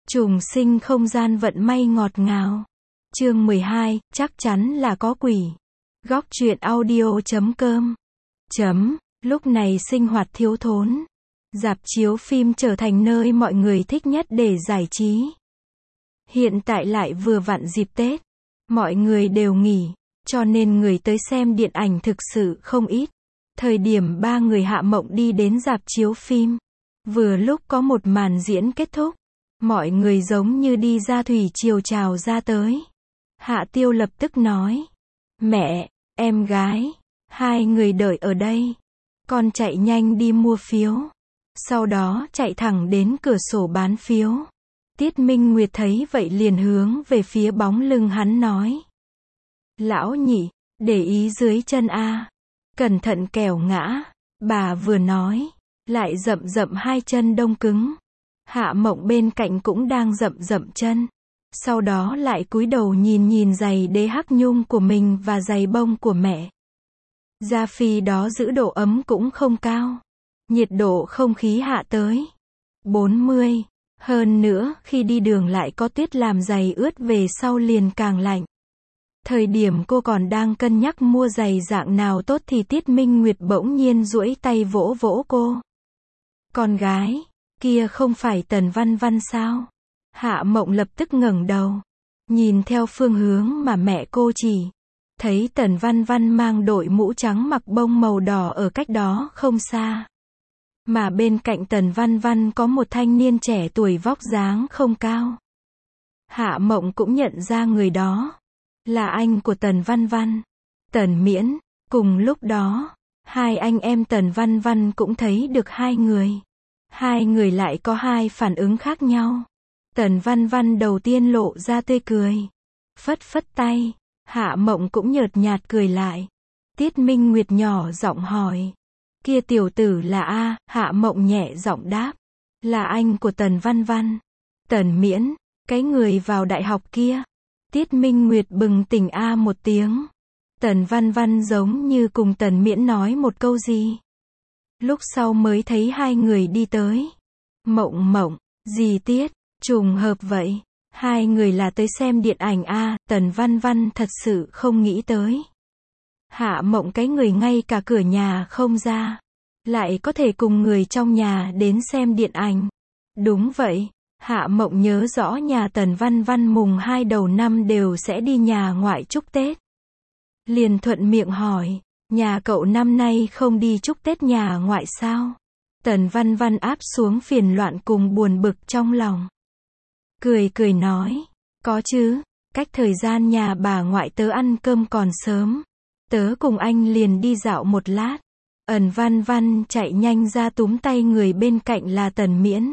Trùng sinh không gian vận may ngọt ngào. Chương 12, chắc chắn là có quỷ. Góc truyện audio.com. Lúc này sinh hoạt thiếu thốn. Rạp chiếu phim trở thành nơi mọi người thích nhất để giải trí. Hiện tại lại vừa vặn dịp Tết. Mọi người đều nghỉ, cho nên người tới xem điện ảnh thực sự không ít. Thời điểm ba người Hạ Mộng đi đến rạp chiếu phim, vừa lúc có một màn diễn kết thúc. Mọi người giống như đi ra thủy triều trào ra tới. Hạ Tiêu lập tức nói: Mẹ, em gái, hai người đợi ở đây. Con chạy nhanh đi mua phiếu. Sau đó chạy thẳng đến cửa sổ bán phiếu. Tiết Minh Nguyệt thấy vậy liền hướng về phía bóng lưng hắn nói: Lão nhị, để ý dưới chân a, cẩn thận kẻo ngã. Bà vừa nói, lại dậm dậm hai chân đông cứng. Hạ Mộng bên cạnh cũng đang dậm dậm chân. Sau đó lại cúi đầu nhìn nhìn giày đế hắc nhung của mình và giày bông của mẹ. Da phi đó giữ độ ấm cũng không cao. Nhiệt độ không khí hạ tới 40. Hơn nữa, khi đi đường lại có tuyết làm giày ướt về sau liền càng lạnh. Thời điểm cô còn đang cân nhắc mua giày dạng nào tốt thì Tiết Minh Nguyệt bỗng nhiên duỗi tay vỗ vỗ cô. Con gái, kia không phải Tần Văn Văn sao? Hạ Mộng lập tức ngẩng đầu, nhìn theo phương hướng mà mẹ cô chỉ. Thấy Tần Văn Văn mang đội mũ trắng mặc bông màu đỏ ở cách đó không xa. Mà bên cạnh Tần Văn Văn có một thanh niên trẻ tuổi vóc dáng không cao. Hạ Mộng cũng nhận ra người đó là anh của Tần Văn Văn, Tần Miễn. Cùng lúc đó, hai anh em Tần Văn Văn cũng thấy được hai người. Hai người lại có hai phản ứng khác nhau. Tần Văn Văn đầu tiên lộ ra tươi cười, phất phất tay. Hạ Mộng cũng nhợt nhạt cười lại. Tiết Minh Nguyệt nhỏ giọng hỏi: Kia tiểu tử là A? Hạ Mộng nhẹ giọng đáp: Là anh của Tần Văn Văn. Tần Miễn, cái người vào đại học kia. Tiết Minh Nguyệt bừng tỉnh A một tiếng. Tần Văn Văn giống như cùng Tần Miễn nói một câu gì. Lúc sau mới thấy hai người đi tới. Mộng, gì Tiết, trùng hợp vậy. Hai người là tới xem điện ảnh A. Tần Văn Văn thật sự không nghĩ tới. Hạ Mộng cái người ngay cả cửa nhà không ra, lại có thể cùng người trong nhà đến xem điện ảnh. Đúng vậy, Hạ Mộng nhớ rõ nhà Tần Văn Văn mùng 2 đầu năm đều sẽ đi nhà ngoại chúc Tết. Liền thuận miệng hỏi: Nhà cậu năm nay không đi chúc Tết nhà ngoại sao? Tần Văn Văn áp xuống phiền loạn cùng buồn bực trong lòng. Cười nói: Có chứ, cách thời gian nhà bà ngoại tớ ăn cơm còn sớm. Tớ cùng anh liền đi dạo một lát. Văn Văn chạy nhanh ra túm tay người bên cạnh là Tần Miễn.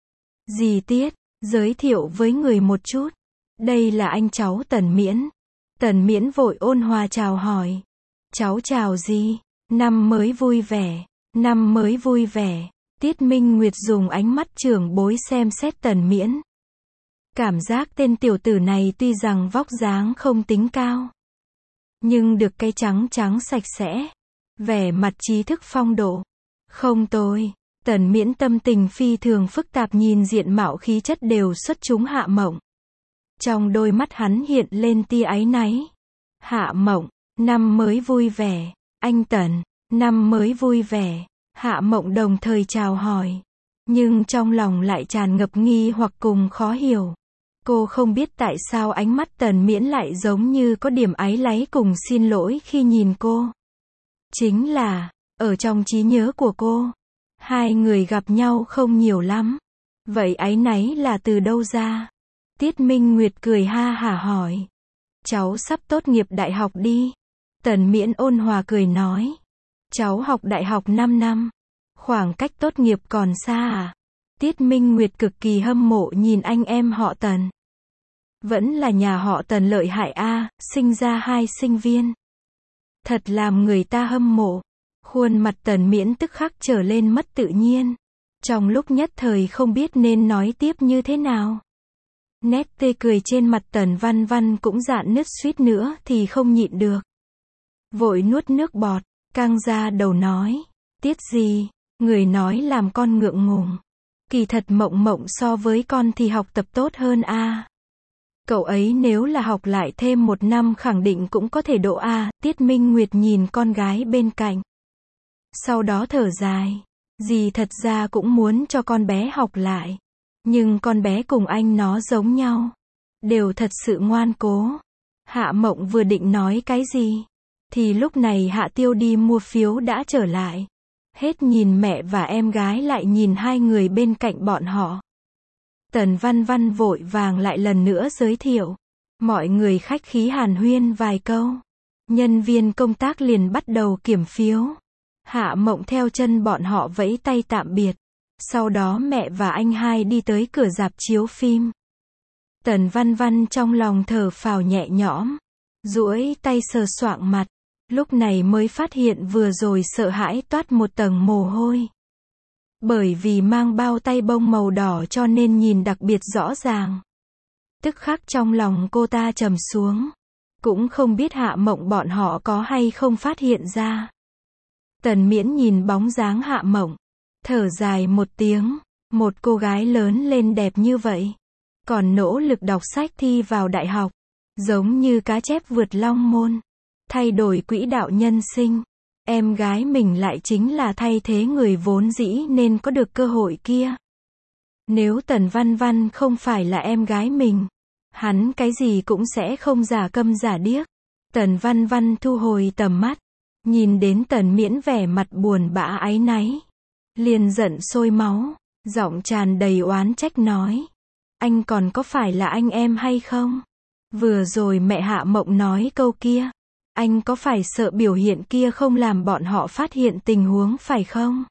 Dì Tiết, giới thiệu với người một chút. Đây là anh cháu Tần Miễn. Tần Miễn vội ôn hòa chào hỏi. Cháu chào dì, năm mới vui vẻ, năm mới vui vẻ. Tiết Minh Nguyệt dùng ánh mắt trưởng bối xem xét Tần Miễn. Cảm giác tên tiểu tử này tuy rằng vóc dáng không tính cao, nhưng được cái trắng trắng sạch sẽ, vẻ mặt trí thức phong độ. Không tồi. Tần Miễn tâm tình phi thường phức tạp nhìn diện mạo khí chất đều xuất chúng Hạ Mộng. Trong đôi mắt hắn hiện lên tia áy náy. Hạ Mộng, năm mới vui vẻ. Anh Tần, năm mới vui vẻ. Hạ Mộng đồng thời chào hỏi, nhưng trong lòng lại tràn ngập nghi hoặc cùng khó hiểu. Cô không biết tại sao ánh mắt Tần Miễn lại giống như có điểm áy náy cùng xin lỗi khi nhìn cô. Chính là, ở trong trí nhớ của cô, hai người gặp nhau không nhiều lắm. Vậy áy náy là từ đâu ra? Tiết Minh Nguyệt cười ha hả hỏi. Cháu sắp tốt nghiệp đại học đi. Tần Miễn ôn hòa cười nói. Cháu học đại học 5 năm. Khoảng cách tốt nghiệp còn xa à? Tiết Minh Nguyệt cực kỳ hâm mộ nhìn anh em họ Tần. Vẫn là nhà họ Tần lợi hại a, sinh ra hai sinh viên. Thật làm người ta hâm mộ. Khuôn mặt Tần Miễn tức khắc trở lên mất tự nhiên. Trong lúc nhất thời không biết nên nói tiếp như thế nào. Nét tươi cười trên mặt Tần Văn Văn cũng rạn nứt suýt nữa thì không nhịn được. Vội nuốt nước bọt, căng ra đầu nói. Tiết gì, người nói làm con ngượng ngùng. Kỳ thật Mộng Mộng so với con thì học tập tốt hơn a. Cậu ấy nếu là học lại thêm 1 năm khẳng định cũng có thể đỗ A. Tiết Minh Nguyệt nhìn con gái bên cạnh. Sau đó thở dài. Dì thật ra cũng muốn cho con bé học lại. Nhưng con bé cùng anh nó giống nhau. Đều thật sự ngoan cố. Hạ Mộng vừa định nói cái gì. Thì lúc này Hạ Tiêu đi mua phiếu đã trở lại. Hết nhìn mẹ và em gái lại nhìn hai người bên cạnh bọn họ. Tần Văn Văn vội vàng lại lần nữa giới thiệu. Mọi người khách khí hàn huyên vài câu. Nhân viên công tác liền bắt đầu kiểm phiếu. Hạ Mộng theo chân bọn họ vẫy tay tạm biệt. Sau đó mẹ và anh hai đi tới cửa rạp chiếu phim. Tần Văn Văn trong lòng thở phào nhẹ nhõm. Duỗi tay sờ soạng mặt. Lúc này mới phát hiện vừa rồi sợ hãi toát một tầng mồ hôi. Bởi vì mang bao tay bông màu đỏ cho nên nhìn đặc biệt rõ ràng. Tức khắc trong lòng cô ta trầm xuống. Cũng không biết Hạ Mộng bọn họ có hay không phát hiện ra. Tần Miễn nhìn bóng dáng Hạ Mộng. Thở dài một tiếng. Một cô gái lớn lên đẹp như vậy. Còn nỗ lực đọc sách thi vào đại học. Giống như cá chép vượt long môn. Thay đổi quỹ đạo nhân sinh. Em gái mình lại chính là thay thế người vốn dĩ nên có được cơ hội kia. Nếu Tần Văn Văn không phải là em gái mình, hắn cái gì cũng sẽ không giả câm giả điếc. Tần Văn Văn thu hồi tầm mắt, nhìn đến Tần Miễn vẻ mặt buồn bã áy náy, liền giận sôi máu, giọng tràn đầy oán trách nói: anh còn có phải là anh em hay không? Vừa rồi mẹ Hạ Mộng nói câu kia, anh có phải sợ biểu hiện kia không làm bọn họ phát hiện tình huống phải không?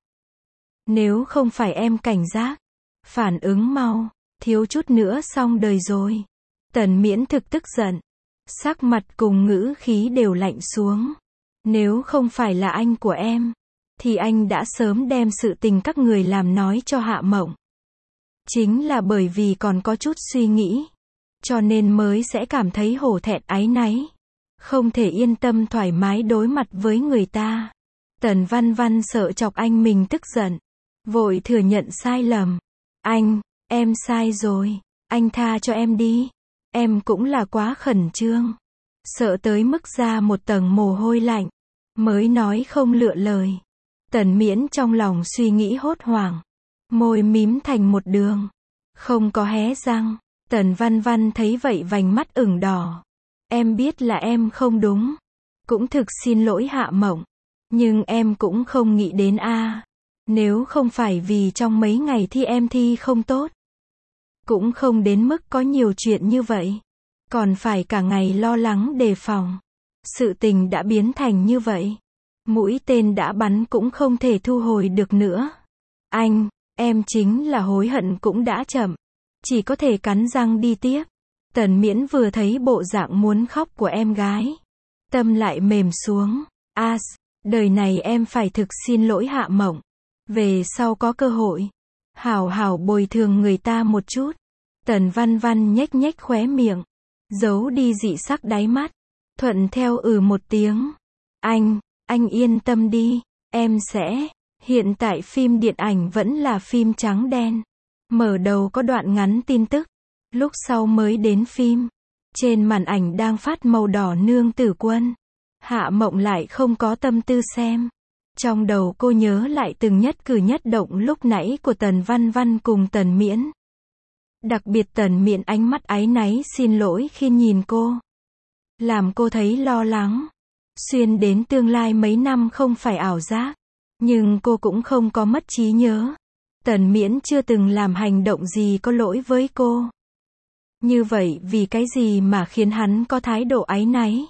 Nếu không phải em cảnh giác, phản ứng mau, thiếu chút nữa xong đời rồi. Tần Miễn thực tức giận, sắc mặt cùng ngữ khí đều lạnh xuống. Nếu không phải là anh của em, thì anh đã sớm đem sự tình các người làm nói cho Hạ Mộng. Chính là bởi vì còn có chút suy nghĩ, cho nên mới sẽ cảm thấy hổ thẹn áy náy. Không thể yên tâm thoải mái đối mặt với người ta. Tần Văn Văn sợ chọc anh mình tức giận. Vội thừa nhận sai lầm. Anh, em sai rồi. Anh tha cho em đi. Em cũng là quá khẩn trương. Sợ tới mức ra một tầng mồ hôi lạnh. Mới nói không lựa lời. Tần Miễn trong lòng suy nghĩ hốt hoảng. Môi mím thành một đường. Không có hé răng. Tần Văn Văn thấy vậy vành mắt ửng đỏ. Em biết là em không đúng. Cũng thực xin lỗi Hạ Mộng. Nhưng em cũng không nghĩ đến a. Nếu không phải vì trong mấy ngày thi em thi không tốt. Cũng không đến mức có nhiều chuyện như vậy. Còn phải cả ngày lo lắng đề phòng. Sự tình đã biến thành như vậy. Mũi tên đã bắn cũng không thể thu hồi được nữa. Anh, em chính là hối hận cũng đã chậm. Chỉ có thể cắn răng đi tiếp. Tần Miễn vừa thấy bộ dạng muốn khóc của em gái. Tâm lại mềm xuống. Đời này em phải thực xin lỗi Hạ Mộng. Về sau có cơ hội. Hảo hảo bồi thường người ta một chút. Tần Văn Văn nhếch nhếch khóe miệng. Giấu đi dị sắc đáy mắt. Thuận theo một tiếng. Anh yên tâm đi. Em sẽ. Hiện tại phim điện ảnh vẫn là phim trắng đen. Mở đầu có đoạn ngắn tin tức. Lúc sau mới đến phim. Trên màn ảnh đang phát màu đỏ nương tử quân. Hạ Mộng lại không có tâm tư xem. Trong đầu cô nhớ lại từng nhất cử nhất động lúc nãy của Tần Văn Văn cùng Tần Miễn. Đặc biệt Tần Miễn ánh mắt áy náy xin lỗi khi nhìn cô. Làm cô thấy lo lắng. Xuyên đến tương lai mấy năm không phải ảo giác. Nhưng cô cũng không có mất trí nhớ. Tần Miễn chưa từng làm hành động gì có lỗi với cô. Như vậy vì cái gì mà khiến hắn có thái độ áy náy?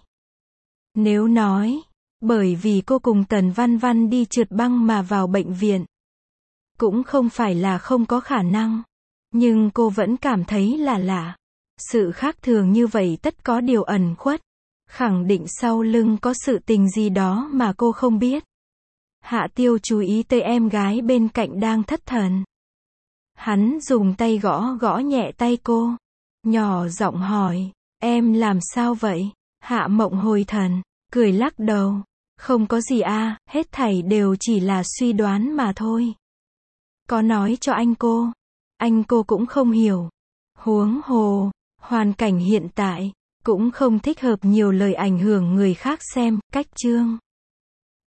Nếu nói, bởi vì cô cùng Tần Văn Văn đi trượt băng mà vào bệnh viện. Cũng không phải là không có khả năng. Nhưng cô vẫn cảm thấy là lạ. Sự khác thường như vậy tất có điều ẩn khuất. Khẳng định sau lưng có sự tình gì đó mà cô không biết. Hạ Tiêu chú ý tới em gái bên cạnh đang thất thần. Hắn dùng tay gõ gõ nhẹ tay cô. Nhỏ giọng hỏi, em làm sao vậy? Hạ Mộng hồi thần, cười lắc đầu. Không có gì hết thảy đều chỉ là suy đoán mà thôi. Có nói cho anh cô, anh cô cũng không hiểu. Huống hồ, hoàn cảnh hiện tại, cũng không thích hợp nhiều lời ảnh hưởng người khác xem, cách chương.